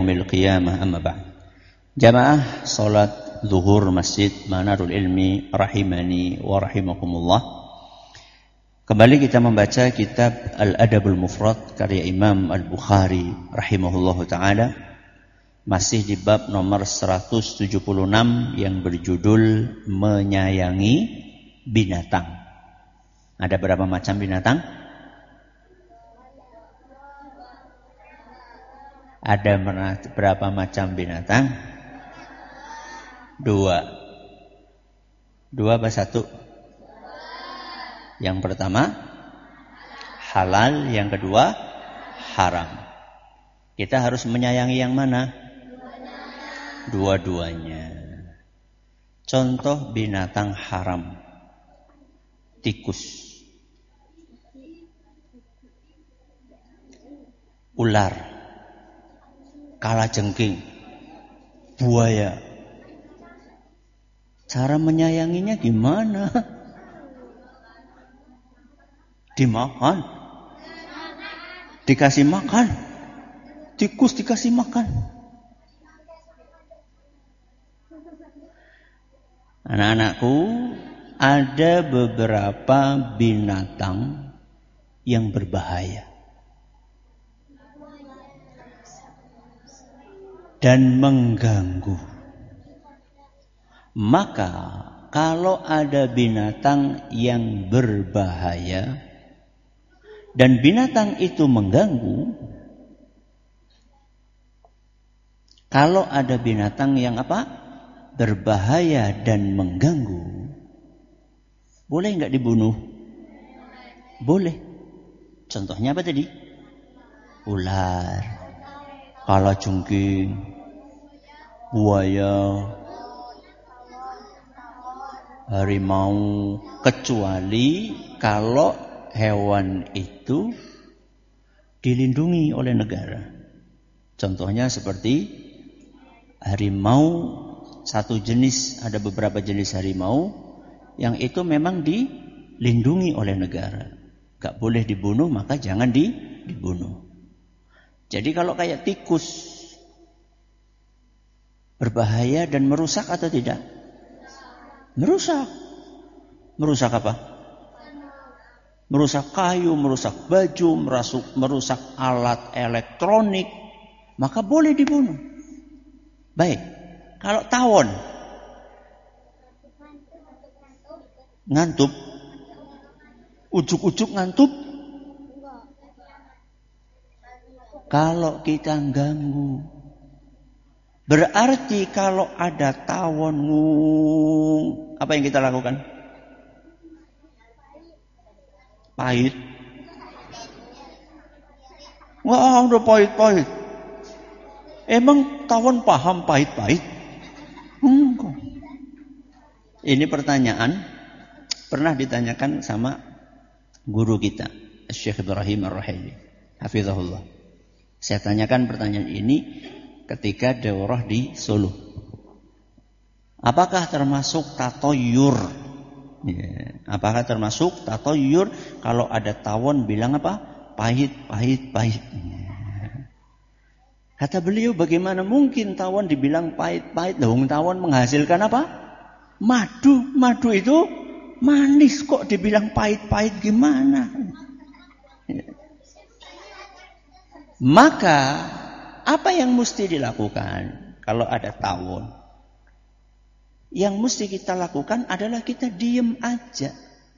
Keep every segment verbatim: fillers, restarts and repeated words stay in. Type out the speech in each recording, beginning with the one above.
yaumil qiyamah, amma ba'd. Jamaah salat zuhur Masjid Manarul Ilmi rahimani wa rahimakumullah. Kembali kita membaca kitab Al-Adabul Mufrad karya Imam Al-Bukhari rahimahullahu taala, masih di bab nomor seratus tujuh puluh enam yang berjudul menyayangi binatang. Ada berapa macam binatang? Ada berapa macam binatang? Dua. Dua apa satu? Yang pertama halal, yang kedua haram. Kita harus menyayangi yang mana? Dua-duanya. Contoh binatang haram. Tikus, ular, kalajengking, buaya. Cara menyayanginya gimana? Dimakan, dikasih makan. Tikus dikasih makan. Anak-anakku, ada beberapa binatang yang berbahaya dan mengganggu. Maka kalau ada binatang yang berbahaya dan binatang itu mengganggu, kalau ada binatang yang apa? Berbahaya dan mengganggu, boleh nggak dibunuh? Boleh. Contohnya apa tadi? Ular, kalajengking, buaya, harimau, kecuali kalau hewan itu dilindungi oleh negara. Contohnya seperti harimau, satu jenis, ada beberapa jenis harimau yang itu memang dilindungi oleh negara. Gak boleh dibunuh, maka jangan di, dibunuh. Jadi kalau kayak tikus, berbahaya dan merusak atau tidak? Merusak. Merusak apa? Merusak kayu, merusak baju, merusak, merusak alat elektronik, maka boleh dibunuh. Baik, kalau tawon, ngantup, ujuk-ujuk ngantup. Kalau kita ganggu, berarti kalau ada tawon ngung, apa yang kita lakukan? Pahit. Wah, udah pahit-pahit. Emang tawon paham pahit-pahit? Enggak. Ini pertanyaan pernah ditanyakan sama guru kita, Syekh Ibrahim Ar-Rahili, hafizahullah. Saya tanyakan pertanyaan ini ketika daurah di Solo. Apakah termasuk tatoyur? Ya. Apakah termasuk tatoyur kalau ada tawon bilang apa? Pahit, pahit, pahit. Ya. Kata beliau, bagaimana mungkin tawon dibilang pahit, pahit? Dong, tawon menghasilkan apa? Madu. Madu itu manis, kok dibilang pahit, pahit gimana? Ya. Maka apa yang mesti dilakukan kalau ada tawon? Yang mesti kita lakukan adalah kita diem aja.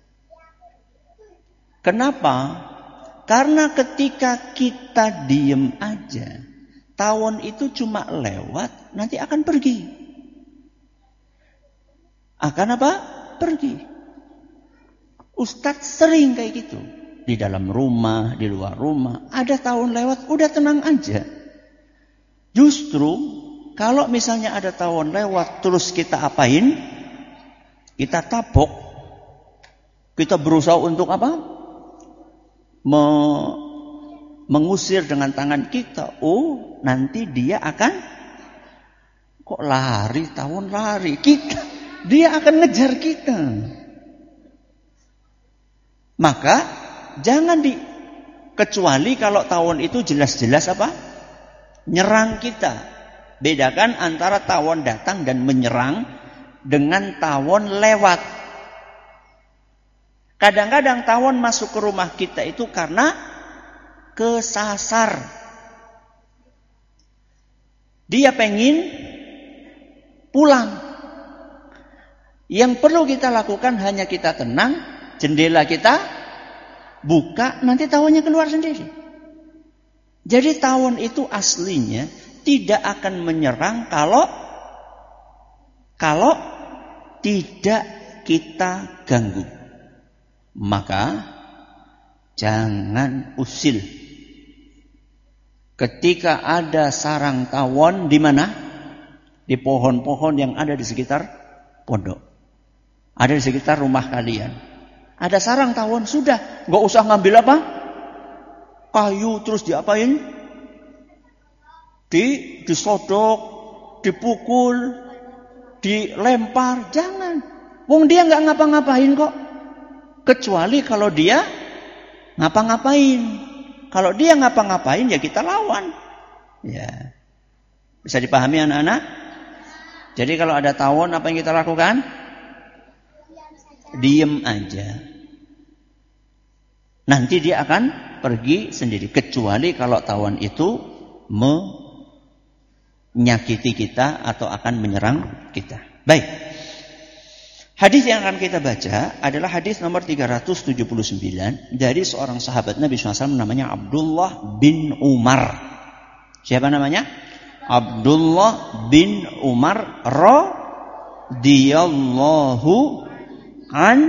Kenapa? Karena ketika kita diem aja, tawon itu cuma lewat, nanti akan pergi. Akan apa? Pergi. Ustadz sering kayak gitu. Di dalam rumah, di luar rumah, ada tawon lewat, udah tenang aja. Justru kalau misalnya ada tawon lewat, terus kita apain? Kita tapok. Kita berusaha untuk apa? Me mengusir dengan tangan kita. Oh, nanti dia akan, kok lari, tawon lari. Kita, dia akan ngejar kita. Maka jangan di, kecuali kalau tawon itu jelas-jelas apa? nyerang kita. Bedakan antara tawon datang dan menyerang dengan tawon lewat. Kadang-kadang tawon masuk ke rumah kita itu karena kesasar. Dia pengen pulang. Yang perlu kita lakukan hanya kita tenang, jendela kita buka, nanti tawonnya keluar sendiri. Jadi tawon itu aslinya tidak akan menyerang kalau kalau tidak kita ganggu. Maka jangan usil. Ketika ada sarang tawon di mana? Di pohon-pohon yang ada di sekitar pondok. Ada di sekitar rumah kalian. Ada sarang tawon, sudah, nggak usah ngambil apa? Kayu terus diapain? Di disodok, dipukul, dilempar, jangan. Wong dia nggak ngapa-ngapain kok. Kecuali kalau dia ngapa-ngapain. Kalau dia ngapa-ngapain ya kita lawan. Ya. Bisa dipahami anak-anak? Jadi kalau ada tawon apa yang kita lakukan? Diem aja. Nanti dia akan pergi sendiri. Kecuali kalau tawon itu menyakiti kita atau akan menyerang kita. Baik. Hadis yang akan kita baca adalah hadis nomor tiga ratus tujuh puluh sembilan dari seorang sahabat Nabi shallallahu alaihi wasallam namanya Abdullah bin Umar. Siapa namanya? Abdullah bin Umar radhiyallahu an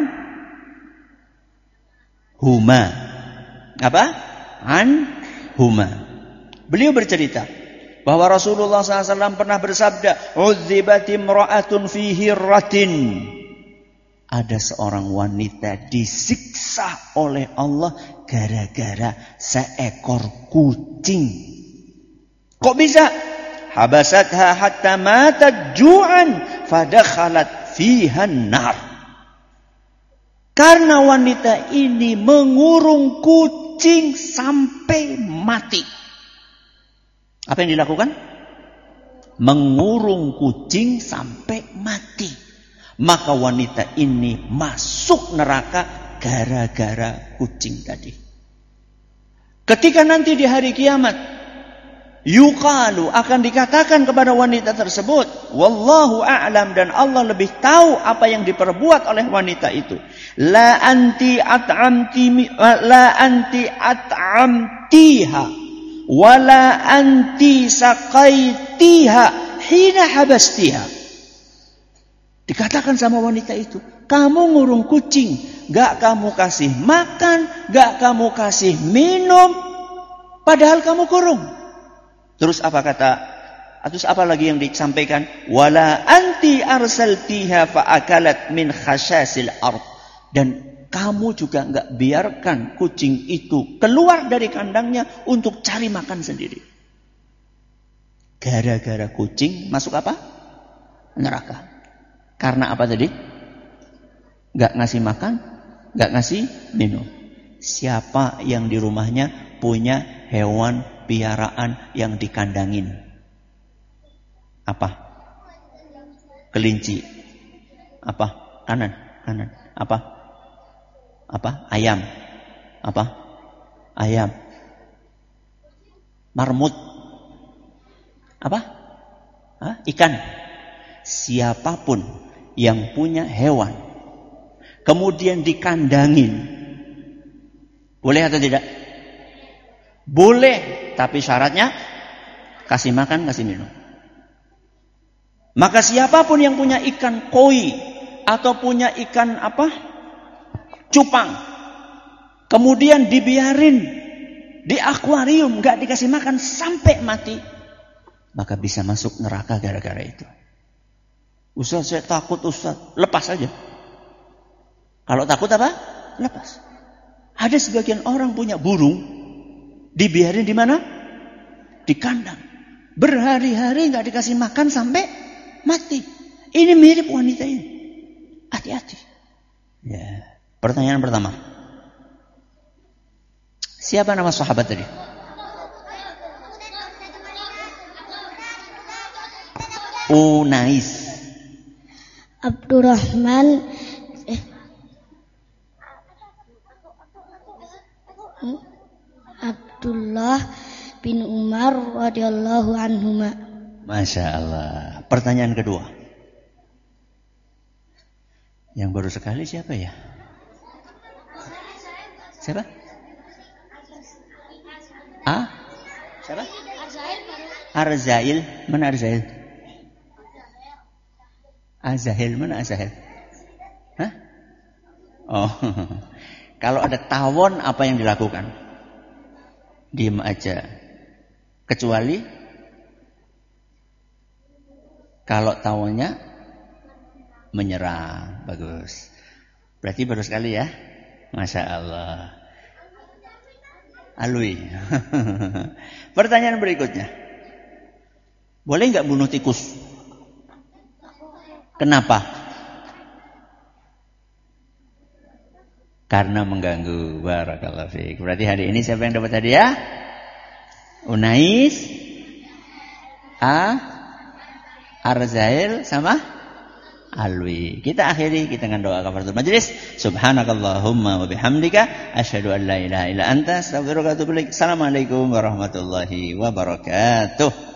huma. Apa? An huma. Beliau bercerita bahwa Rasulullah shallallahu alaihi wasallam pernah bersabda, "Udzibat imra'atun fi hirratin." Ada seorang wanita disiksa oleh Allah gara-gara seekor kucing. Kok bisa? Habasatha hatta matat ju'an fadakhalat fiha an-nar. Karena wanita ini mengurung kucing sampai mati. Apa yang dilakukan? Mengurung kucing sampai mati. Maka wanita ini masuk neraka gara-gara kucing tadi. Ketika nanti di hari kiamat, yuqalu, akan dikatakan kepada wanita tersebut, wallahu a'lam, dan Allah lebih tahu apa yang diperbuat oleh wanita itu. La anti at'amti la anti at'amtiha wala anti saqaitiha hina habastiha. Dikatakan sama wanita itu, kamu ngurung kucing, gak kamu kasih makan, gak kamu kasih minum, padahal kamu kurung. Terus apa kata? Terus apa lagi yang disampaikan? Wala anti arsaltiha faakalat min khashasil ard. Dan kamu juga gak biarkan kucing itu keluar dari kandangnya untuk cari makan sendiri. Gara-gara kucing masuk apa? Neraka. Karena apa tadi? Gak ngasih makan, gak ngasih minum. Siapa yang di rumahnya punya hewan piaraan yang dikandangin? Apa? Kelinci. Apa? Kanan, kanan. Apa? Apa? Ayam. Apa? Ayam. Marmut. Apa? Hah? Ikan. Siapapun yang punya hewan kemudian dikandangin, boleh atau tidak? Boleh, tapi syaratnya kasih makan, kasih minum. Maka siapapun yang punya ikan koi atau punya ikan apa? Cupang, kemudian dibiarin di akuarium, gak dikasih makan sampai mati, maka bisa masuk neraka gara-gara itu. Ustaz, saya takut Ustaz. Lepas saja. Kalau takut apa? Lepas. Ada sebagian orang punya burung, dibiarin di mana? Di kandang. Berhari-hari nggak dikasih makan sampai mati. Ini mirip wanita ini. Hati-hati. Ya. Pertanyaan pertama. Siapa nama sahabat tadi? Unais. Abdurrahman eh, hmm? Abdullah bin Umar radhiyallahu anhuma. Masya Allah. Pertanyaan kedua. Yang baru sekali siapa ya? Siapa? Ah? Siapa? Arzail. Mana Arzail? Azahil. Mana Azahil? Hah? Oh. Kalau ada tawon apa yang dilakukan? Diam aja. Kecuali kalau tawonnya menyerang. Bagus. Berarti baru sekali ya? Masya Allah. Alui. Pertanyaan berikutnya. Boleh nggak bunuh tikus? Kenapa? Karena mengganggu. Barakallahu fiik. Berarti hari ini siapa yang dapat hadiah? Unais, A, Arzail sama Alwi. Kita akhiri kita dengan doa kafaratul majlis. Subhanakallahumma wa bihamdika asyhadu an la ilaha illa anta astaghfiruka wa atubu ilaik. Assalamualaikum warahmatullahi wabarakatuh.